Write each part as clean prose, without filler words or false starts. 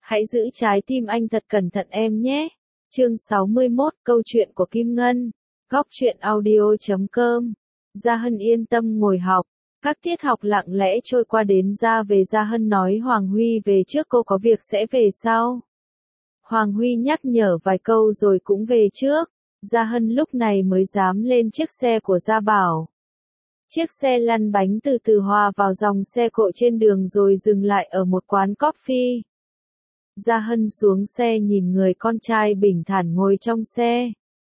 Hãy giữ trái tim anh thật cẩn thận em nhé. Chương 61, câu chuyện của Kim Ngân. Góc truyện audio.com. Gia Hân yên tâm ngồi học. Các tiết học lặng lẽ trôi qua đến ra về. Gia Hân nói Hoàng Huy về trước, cô có việc sẽ về sau. Hoàng Huy nhắc nhở vài câu rồi cũng về trước. Gia Hân lúc này mới dám lên chiếc xe của Gia Bảo. Chiếc xe lăn bánh từ từ hòa vào dòng xe cộ trên đường rồi dừng lại ở một quán coffee. Gia Hân xuống xe nhìn người con trai bình thản ngồi trong xe.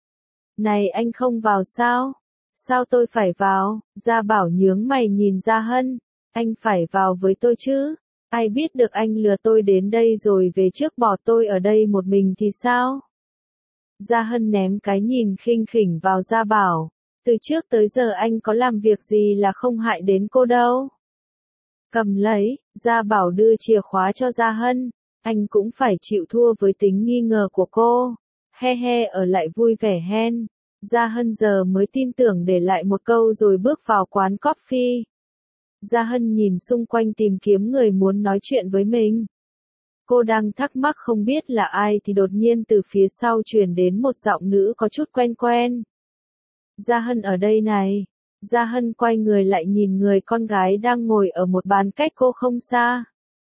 Này anh không vào sao? Sao tôi phải vào? Gia Bảo nhướng mày nhìn Gia Hân. Anh phải vào với tôi chứ? Ai biết được anh lừa tôi đến đây rồi về trước bỏ tôi ở đây một mình thì sao? Gia Hân ném cái nhìn khinh khỉnh vào Gia Bảo. Từ trước tới giờ anh có làm việc gì là không hại đến cô đâu. Cầm lấy, Gia Bảo đưa chìa khóa cho Gia Hân. Anh cũng phải chịu thua với tính nghi ngờ của cô. He he ở lại vui vẻ hen. Gia Hân giờ mới tin tưởng để lại một câu rồi bước vào quán coffee. Gia Hân nhìn xung quanh tìm kiếm người muốn nói chuyện với mình. Cô đang thắc mắc không biết là ai thì đột nhiên từ phía sau truyền đến một giọng nữ có chút quen quen. Gia Hân ở đây này. Gia Hân quay người lại nhìn người con gái đang ngồi ở một bàn cách cô không xa.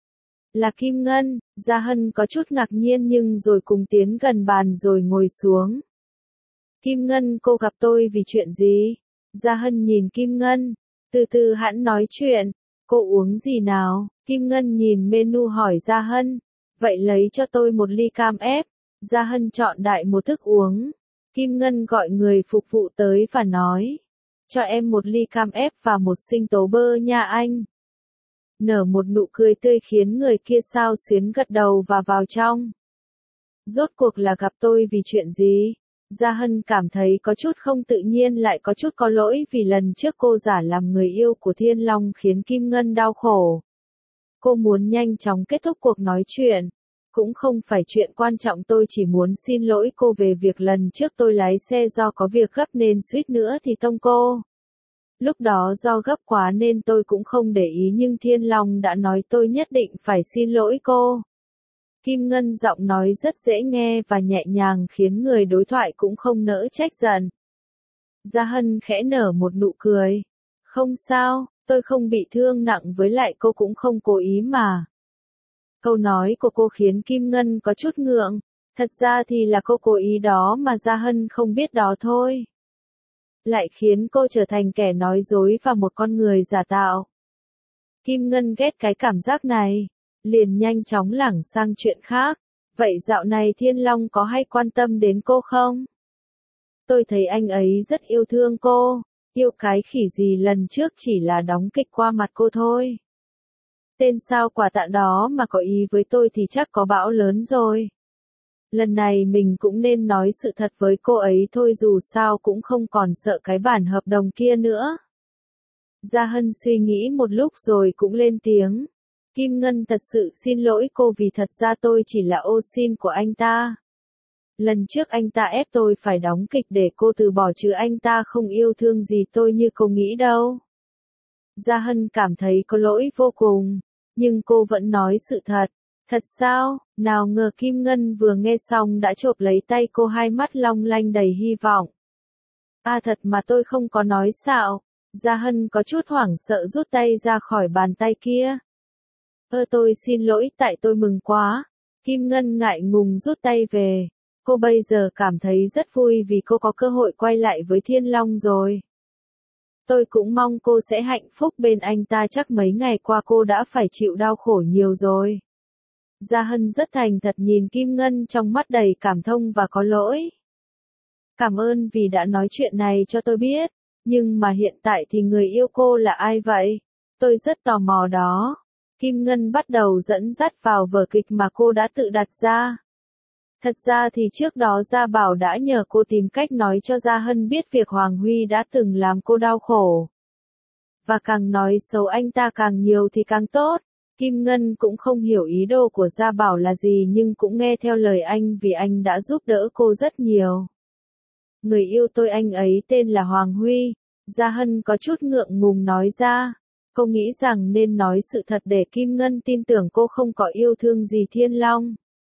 Là Kim Ngân. Gia Hân có chút ngạc nhiên nhưng rồi cùng tiến gần bàn rồi ngồi xuống. Kim Ngân, cô gặp tôi vì chuyện gì? Gia Hân nhìn Kim Ngân. Từ từ hẵng nói chuyện. Cô uống gì nào? Kim Ngân nhìn menu hỏi Gia Hân. Vậy lấy cho tôi một ly cam ép. Gia Hân chọn đại một thức uống. Kim Ngân gọi người phục vụ tới và nói. Cho em một ly cam ép và một sinh tố bơ nha anh. Nở một nụ cười tươi khiến người kia xao xuyến gật đầu và vào trong. Rốt cuộc là gặp tôi vì chuyện gì? Gia Hân cảm thấy có chút không tự nhiên lại có chút có lỗi vì lần trước cô giả làm người yêu của Thiên Long khiến Kim Ngân đau khổ. Cô muốn nhanh chóng kết thúc cuộc nói chuyện. Cũng không phải chuyện quan trọng, tôi chỉ muốn xin lỗi cô về việc lần trước tôi lái xe do có việc gấp nên suýt nữa thì tông cô. Lúc đó do gấp quá nên tôi cũng không để ý nhưng Thiên Long đã nói tôi nhất định phải xin lỗi cô. Kim Ngân giọng nói rất dễ nghe và nhẹ nhàng khiến người đối thoại cũng không nỡ trách giận. Gia Hân khẽ nở một nụ cười. Không sao, tôi không bị thương nặng với lại cô cũng không cố ý mà. Câu nói của cô khiến Kim Ngân có chút ngượng. Thật ra thì là cô cố ý đó mà Gia Hân không biết đó thôi. Lại khiến cô trở thành kẻ nói dối và một con người giả tạo. Kim Ngân ghét cái cảm giác này. Liền nhanh chóng lảng sang chuyện khác. Vậy dạo này Thiên Long có hay quan tâm đến cô không? Tôi thấy anh ấy rất yêu thương cô. Yêu cái khỉ gì, lần trước chỉ là đóng kịch qua mặt cô thôi. Tên sao quả tạ đó mà có ý với tôi thì chắc có bão lớn rồi. Lần này mình cũng nên nói sự thật với cô ấy thôi, dù sao cũng không còn sợ cái bản hợp đồng kia nữa. Gia Hân suy nghĩ một lúc rồi cũng lên tiếng. Kim Ngân, thật sự xin lỗi cô vì thật ra tôi chỉ là ô xin của anh ta. Lần trước anh ta ép tôi phải đóng kịch để cô từ bỏ chứ anh ta không yêu thương gì tôi như cô nghĩ đâu. Gia Hân cảm thấy có lỗi vô cùng, nhưng cô vẫn nói sự thật. Thật sao? Nào ngờ Kim Ngân vừa nghe xong đã chộp lấy tay cô, hai mắt long lanh đầy hy vọng. À thật mà tôi không có nói xạo. Gia Hân có chút hoảng sợ rút tay ra khỏi bàn tay kia. Tôi xin lỗi, tại tôi mừng quá. Kim Ngân ngại ngùng rút tay về. Cô bây giờ cảm thấy rất vui vì cô có cơ hội quay lại với Thiên Long rồi. Tôi cũng mong cô sẽ hạnh phúc bên anh ta, chắc mấy ngày qua cô đã phải chịu đau khổ nhiều rồi. Gia Hân rất thành thật nhìn Kim Ngân trong mắt đầy cảm thông và có lỗi. Cảm ơn vì đã nói chuyện này cho tôi biết, nhưng mà hiện tại thì người yêu cô là ai vậy? Tôi rất tò mò đó. Kim Ngân bắt đầu dẫn dắt vào vở kịch mà cô đã tự đặt ra. Thật ra thì trước đó Gia Bảo đã nhờ cô tìm cách nói cho Gia Hân biết việc Hoàng Huy đã từng làm cô đau khổ. Và càng nói xấu anh ta càng nhiều thì càng tốt. Kim Ngân cũng không hiểu ý đồ của Gia Bảo là gì nhưng cũng nghe theo lời anh vì anh đã giúp đỡ cô rất nhiều. Người yêu tôi anh ấy tên là Hoàng Huy. Gia Hân có chút ngượng ngùng nói ra. Cô nghĩ rằng nên nói sự thật để Kim Ngân tin tưởng cô không có yêu thương gì Thiên Long.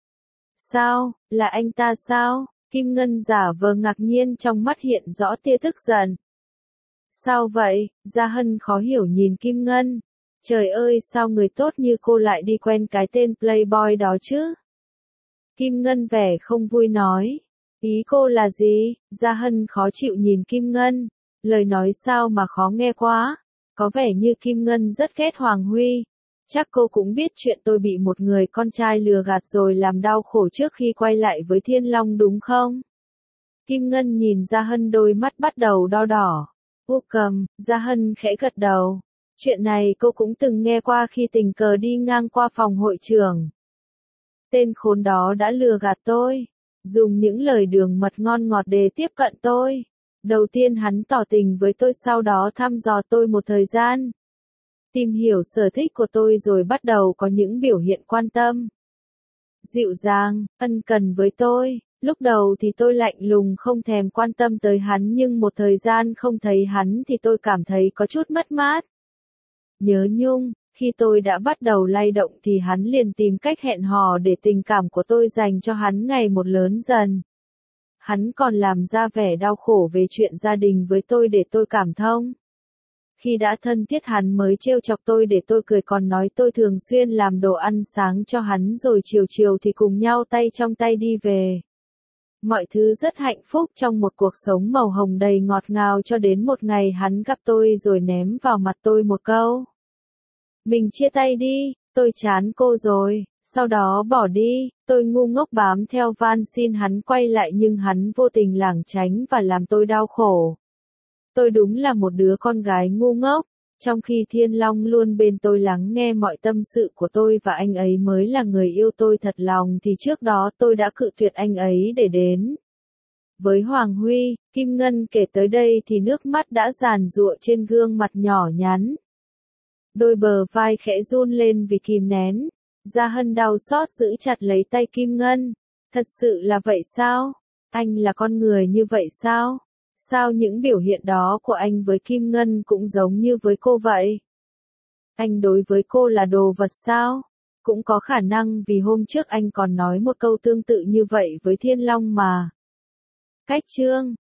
Sao, là anh ta sao? Kim Ngân giả vờ ngạc nhiên, trong mắt hiện rõ tia tức giận. Sao vậy? Gia Hân khó hiểu nhìn Kim Ngân. Trời ơi, sao người tốt như cô lại đi quen cái tên Playboy đó chứ? Kim Ngân vẻ không vui nói. Ý cô là gì? Gia Hân khó chịu nhìn Kim Ngân. Lời nói sao mà khó nghe quá. Có vẻ như Kim Ngân rất ghét Hoàng Huy. Chắc cô cũng biết chuyện tôi bị một người con trai lừa gạt rồi làm đau khổ trước khi quay lại với Thiên Long đúng không? Kim Ngân nhìn Gia Hân, đôi mắt bắt đầu đo đỏ. Cầm, Gia Hân khẽ gật đầu. Chuyện này cô cũng từng nghe qua khi tình cờ đi ngang qua phòng hội trưởng. Tên khốn đó đã lừa gạt tôi, dùng những lời đường mật ngon ngọt để tiếp cận tôi. Đầu tiên hắn tỏ tình với tôi, sau đó thăm dò tôi một thời gian. Tìm hiểu sở thích của tôi rồi bắt đầu có những biểu hiện quan tâm. Dịu dàng, ân cần với tôi. Lúc đầu thì tôi lạnh lùng không thèm quan tâm tới hắn, nhưng một thời gian không thấy hắn thì tôi cảm thấy có chút mất mát. Nhớ nhung, khi tôi đã bắt đầu lay động thì hắn liền tìm cách hẹn hò để tình cảm của tôi dành cho hắn ngày một lớn dần. Hắn còn làm ra vẻ đau khổ về chuyện gia đình với tôi để tôi cảm thông. Khi đã thân thiết hắn mới trêu chọc tôi để tôi cười, còn nói tôi thường xuyên làm đồ ăn sáng cho hắn rồi chiều chiều thì cùng nhau tay trong tay đi về. Mọi thứ rất hạnh phúc trong một cuộc sống màu hồng đầy ngọt ngào, cho đến một ngày hắn gặp tôi rồi ném vào mặt tôi một câu. Mình chia tay đi, tôi chán cô rồi, sau đó bỏ đi. Tôi ngu ngốc bám theo van xin hắn quay lại, nhưng hắn vô tình lảng tránh và làm tôi đau khổ. Tôi đúng là một đứa con gái ngu ngốc. Trong khi Thiên Long luôn bên tôi lắng nghe mọi tâm sự của tôi và anh ấy mới là người yêu tôi thật lòng, thì trước đó tôi đã cự tuyệt anh ấy để đến với Hoàng Huy. Kim Ngân kể tới đây thì nước mắt đã giàn giụa trên gương mặt nhỏ nhắn. Đôi bờ vai khẽ run lên vì kìm nén. Gia Hân đau xót giữ chặt lấy tay Kim Ngân. Thật sự là vậy sao? Anh là con người như vậy sao? Sao những biểu hiện đó của anh với Kim Ngân cũng giống như với cô vậy? Anh đối với cô là đồ vật sao? Cũng có khả năng vì hôm trước anh còn nói một câu tương tự như vậy với Thiên Long mà. Cách chương